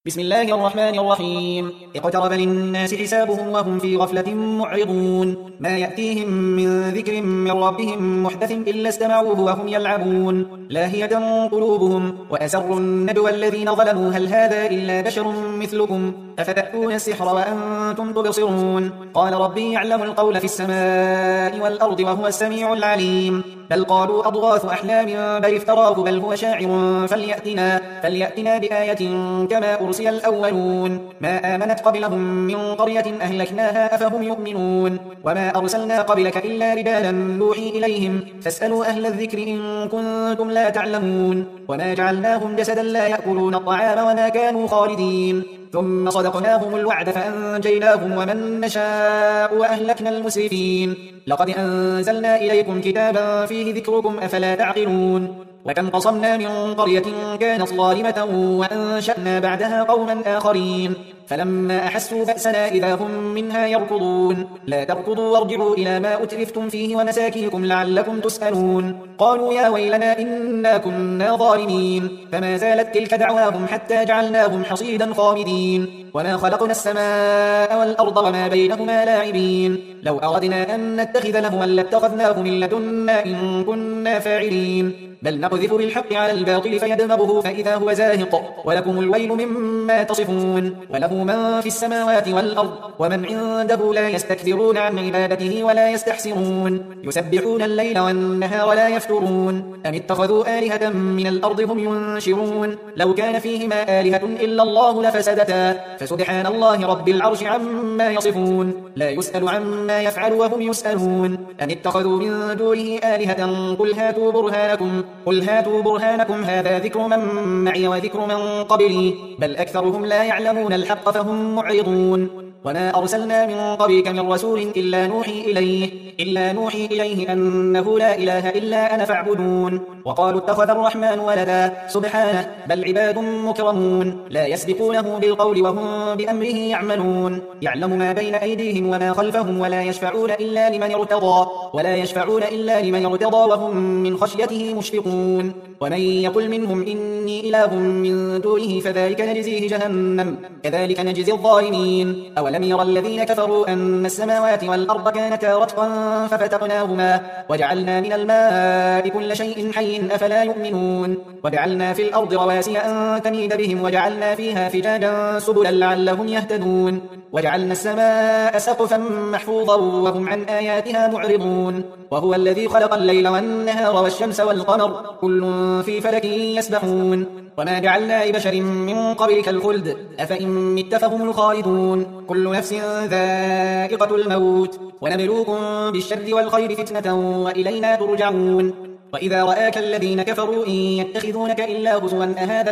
بسم الله الرحمن الرحيم. اقترب للناس حسابهم وهم في غفلة معرضون. ما يأتيهم من ذكر من ربهم محدث إلا استمعوه وهم يلعبون. لاهية قلوبهم وأسروا الندوى الذين ظلموا هل هذا إلا بشر مثلكم أفتأتون السحر وأنتم تبصرون. قال ربي يعلم القول في السماء والأرض وهو السميع العليم. بل قالوا أضغاث أحلام بل افتراه بل هو شاعر فليأتنا بآية كما أرسل الأولون. ما آمنت قبلهم من قرية أهلكناها أفهم يؤمنون. وما أرسلنا قبلك إلا رجالا نوحي إليهم فاسألوا أهل الذكر إن كنتم لا تعلمون. وما جعلناهم جسدا لا يأكلون الطعام وما كانوا خالدين. ثم صدقناهم الوعد فأنجيناهم ومن نشاء وأهلكنا المسرفين. لقد أنزلنا إليكم كتابا فيه ذكركم أفلا تعقلون. وكم قصمنا من قرية كانت ظالمة وأنشأنا بعدها قوما آخرين فلما أحسوا بأسنا إذا هم منها يركضون. لا تركضوا وارجعوا إلى ما أترفتم فيه ومساكنكم لعلكم تسألون. قالوا يا ويلنا إنا كنا ظالمين فما زالت تلك دعواهم حتى جعلناهم حصيدا خامدين. وما خلقنا السماء والأرض وما بينهما لاعبين. لو أردنا أن نتخذ لهوا لاتخذناه من لدنا إن كنا فاعلين. بل نقذف بالحق على الباطل فيدمغه فإذا هو زاهق ولكم الويل مما تصفون. وله من في السماوات والأرض ومن عنده لا يستكبرون عن عبادته ولا يستحسرون. يسبحون الليل والنهار ولا يفترون. أم اتخذوا آلهة من الأرض هم ينشرون. لو كان فيهما آلهة إلا الله لفسدتا فسبحان الله رب العرش عما يصفون. لا يسأل عما يفعل وهم يسألون. أم اتخذوا من دونه آلهة قل هاتوا برهانكم هذا ذكر من معي وذكر من قبلي بل أكثرهم لا يعلمون الحق فهم معرضون. وما أرسلنا من قبلك من رسول إلا نوحي إليه أنه لا إله إلا أنا فاعبدون. وقالوا اتخذ الرحمن ولدا سبحانه بل عباد مكرمون لا يسبقونه بالقول وهم بأمره يعملون. يعلم ما بين أيديهم وما خلفهم ولا يشفعون إلا لمن ارتضى وهم من خشيته مشفقون. ومن يقل منهم إني إله من دونه فذلك نجزيه جهنم كذلك نجزي الظالمين. أولم يرى الذين كفروا أن السماوات والأرض كانتا رتقا ففتقناهما وجعلنا من الماء كل شيء حي أفلا يؤمنون. وجعلنا في الأرض رواسي أن تميد بهم وجعلنا فيها فجاجا سبلا لعلهم يهتدون. وجعلنا السماء سقفا محفوظا وهم عن آياتها معرضون. وهو الذي خلق الليل والنهار والشمس والقمر كل في فلك يسبحون. وما جعلنا لبشر من قبلك الخلد أفإن مت فهم الخالدون. كل نفس ذائقة الموت ونبلوكم بالشر والخير فتنة وإلينا ترجعون. وإذا رآك الذين كفروا إن يتخذونك إلا هزوا أهذا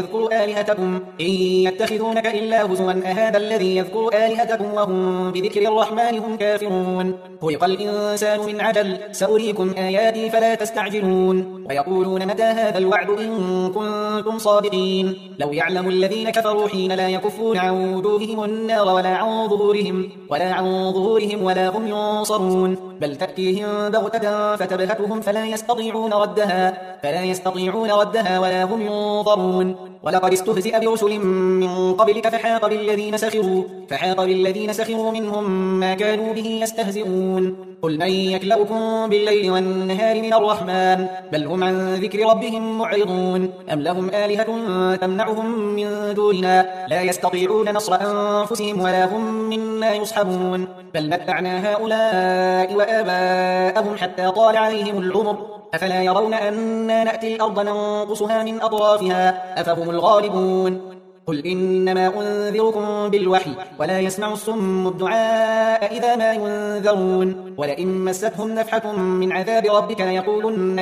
الذي يذكر آلهتكم وهم بذكر الرحمن هم كافرون. خلق الإنسان من عجل سأريكم آياتي فلا تستعجلون. ويقولون متى هذا الوعد إن كنتم صادقين. لو يعلم الذين كفروا حين لا يكفون عن وجوههم النار ولا عن ظهورهم ولا هم ينصرون. بل تأتيهم بغتة فتبهتهم فلا يستطيعون ردها ولا هم ينظرون. ولقد استهزئ برسل من قبلك فحاق بالذين سخروا منهم ما كانوا به يستهزئون. قل من يكلؤكم بالليل والنهار من الرحمن بل هم عن ذكر ربهم معرضون. أم لهم آلهة تمنعهم من دوننا لا يستطيعون نصر أنفسهم ولا هم منا يصحبون. بل متعنا هؤلاء وآباءهم حتى طال عليهم العمر أفلا يرون أنا نأتي الأرض ننقصها من أطرافها أفهم الغالبون. قل إنما أنذركم بالوحي ولا يسمع الصم الدعاء إذا ما ينذرون. ولئن مستهم نفحة من عذاب ربك ليقولن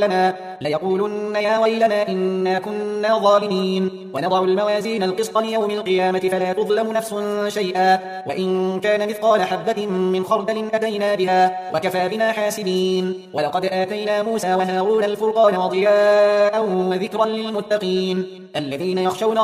يا ويلنا إنا كنا ظالمين. ونضع الموازين القسط ليوم القيامة فلا تظلم نفس شيئا وإن كان مثقال حبة من خردل أتينا بها وكفى بنا حاسبين. ولقد آتينا موسى وهارون الفرقان وضياء وذكرا للمتقين الذين يخشون ربهم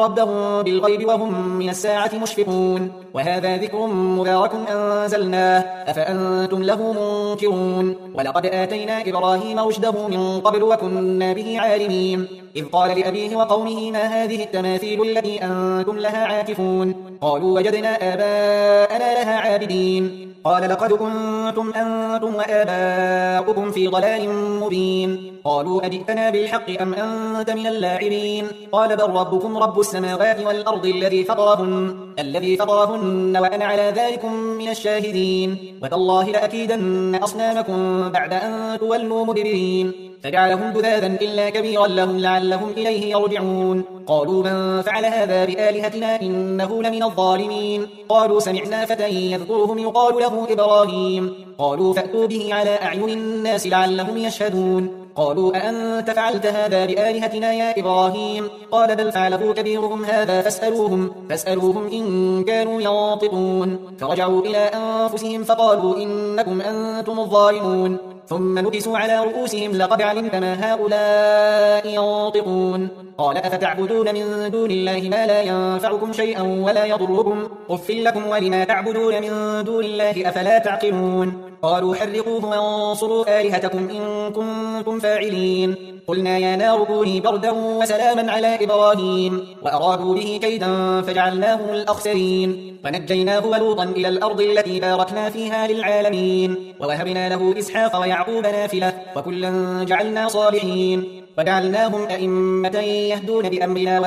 بالغيب وهم من الساعة مشفقون وهذا ذكر مبارك أنزلناه أفأنتم له منكرون ولقد آتينا إبراهيم رشده من قبل وكنا به عالمين إذ قال لأبيه وقومه ما هذه التماثيل التي أنتم لها عاكفون قالوا وجدنا آباءنا لها عابدين قال لقد كنتم أنتم وآباؤكم في ضلال مبين قالوا أجئتنا بالحق أم أنت من اللاعبين قال بل ربكم رب السماوات والأرض الذي فطرهن وأنا على ذلكم من الشاهدين وتالله لأكيدن أصنامكم بعد أن تولوا مدبرين فجعلهم جذاذا إلا كبيرا لهم لعلهم إليه يرجعون قالوا من فعل هذا بآلهتنا إنه لمن الظالمين قالوا سمعنا فتى يذكرهم يقال له إبراهيم قالوا فأتوا به على أعين الناس لعلهم يشهدون قالوا أأنت فعلت هذا بآلهتنا يا إبراهيم قال بل فعله كبيرهم هذا فاسألوهم إن كانوا ينطقون فرجعوا إلى أنفسهم فقالوا إنكم أنتم الظالمون ثم نكسوا على رؤوسهم لقد علمت ما هؤلاء ينطقون قال أفتعبدون من دون الله ما لا ينفعكم شيئا ولا يضركم أف لكم ولما تعبدون من دون الله أفلا تعقلون قالوا حرقوه وانصروا آلهتكم إن كنتم فاعلين قلنا يا نار كوني بردا وسلاما على إبراهيم وأرادوا به كيدا فجعلناهم الأخسرين فنجيناه ولوطا إلى الأرض التي باركنا فيها للعالمين ووهبنا له إسحاق ويعقوب نافلة وكلا جعلنا صالحين وجعلناهم أئمة يهدون بأمرنا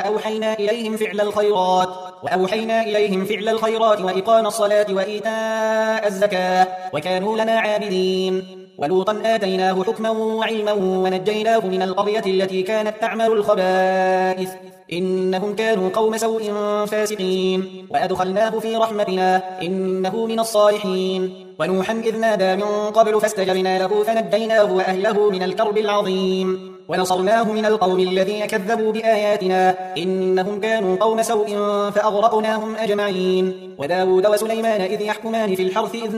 وأوحينا إليهم فعل الخيرات وإقام الصلاة وإيتاء الزكاة وكانوا لنا عابدين ولوطا آتيناه حكما وعلما ونجيناه من القرية التي كانت تعمل الخبائث إنهم كانوا قوم سوء فاسقين وأدخلناه في رحمتنا إنه من الصالحين ونوحا إذ نادى من قبل فاستجبنا له فنجيناه وأهله من الكرب العظيم ونصرناه من القوم الذين كذبوا بآياتنا إنهم كانوا قوم سوء فأغرقناهم أجمعين وداود وسليمان إذ يحكمان في الحرث إذ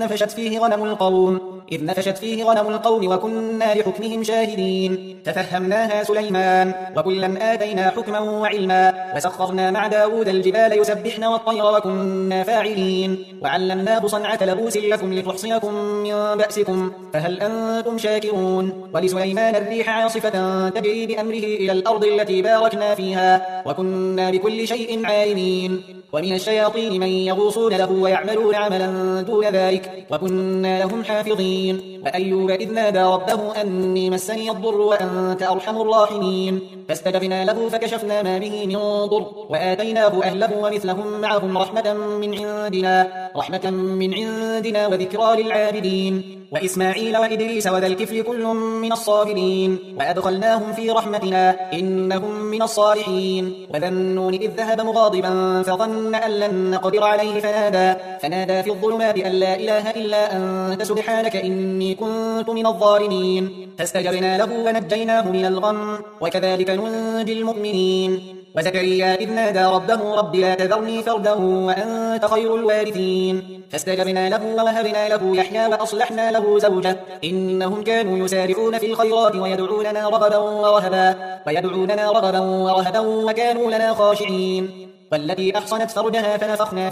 نفشت فيه غنم القوم وكنا لحكمهم شاهدين ففهمناها سليمان وكلا آتينا حكما وعلما وسخرنا مع داود الجبال يسبحن والطير وكنا فاعلين وعلمناه صنعة لبوس لكم لتحصنكم من بأسكم فهل أنتم شاكرون ولسليمان الريح عاصفة تجري بأمره إلى الأرض التي باركنا فيها وكنا بكل شيء عالمين ومن الشياطين من يغوصون له ويعملون عملا دون ذلك وكنا لهم حافظين وأيوب إذ نادى ربه أني مسني الضر وأنت أرحم الراحمين فاستجبنا له فكشفنا ما به من ضر وآتيناه أهله ومثلهم معهم رحمة من عندنا وذكرى للعابدين وإسماعيل وإدريس وذا الكفل كل من الصابرين وأدخلناهم في رحمتنا إنهم من الصالحين وذا النون إذ ذهب مغاضبا فظن أن لن نقدر عليه فنادى في الظلمات أن لا إله إلا أنت سبحانك إني كنت من الظالمين فاستجبنا له ونجيناه من الغم وكذلك ننجي المؤمنين وزكريا إذ نادى ربه رب لا تذرني فردا وأنت خير الوارثين فاستجبنا له ووهبنا له يحيى وأصلحنا له زوجه إنهم كانوا يسارعون في الخيرات ويدعوننا رغبا ورهبا وكانوا لنا خاشعين والتي أحصنت فرجها فنفخنا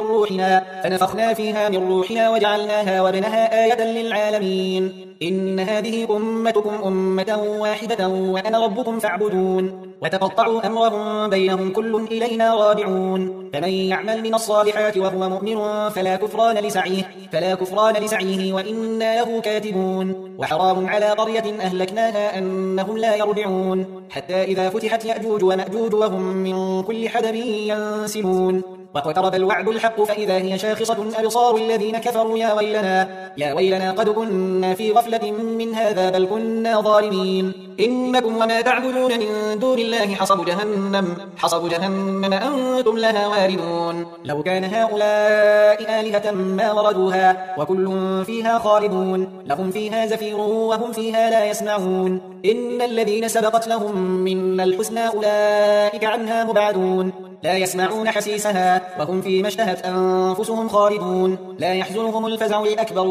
فيها من روحنا وجعلناها وابنها آية للعالمين إن هذه أمتكم أمة واحدة وأنا ربكم فاعبدون وتقطعوا أمرهم بينهم كل إلينا راجعون فمن يعمل من الصالحات وهو مؤمن فلا كفران لسعيه وإنا له كاتبون وحرام على قرية أهلكناها أنهم لا يرجعون حتى إذا فتحت يأجوج ومأجوج وهم من كل حدب ينسلون واقترب الوعد الحق فإذا هي شاخصة أبصار الذين كفروا يا ويلنا قد كنا في غفلة من هذا بل كنا ظالمين إنكم وما تعبدون من دون الله حصب جهنم أنتم لها واردون لو كان هؤلاء آلهة ما وردوها وكل فيها خالدون لهم فيها زفير وهم فيها لا يسمعون إن الذين سبقت لهم من الحسنى أولئك عنها مبعدون لا يسمعون حسيسها وهم فيما اشتهت أنفسهم خالدون لا يحزنهم الفزع الأكبر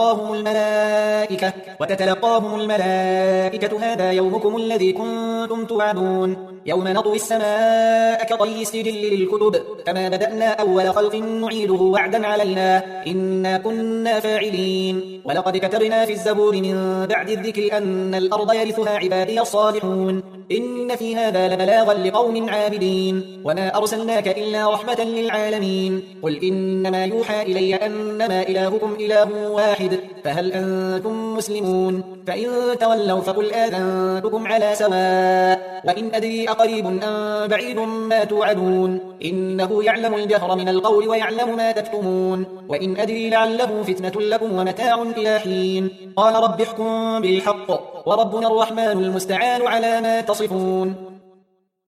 وتتلقاهم الملائكة هذا يومكم الذي كنتم توعدون يوم نطوي السماء كطي السجل للكتب كما بدأنا أول خلق نعيده وعدا علينا إنا كنا فاعلين ولقد كتبنا في الزبور من بعد الذكر أن الأرض يرثها عبادي الصالحون إن في هذا لبلاغا لقوم عابدين وما أرسلناك إلا رحمة للعالمين قل إنما يوحى إلي أنما إلهكم إله واحد فهل أنتم مسلمون فإن تولوا فقل آذنتكم على سواء وإن أدري أقريب أم بعيد ما توعدون إنه يعلم الجهر من القول ويعلم ما تكتمون وإن أدري لعله فتنة لكم ومتاع إلى حين قال رب احكم بالحق وربنا الرحمن المستعان على ما تصفون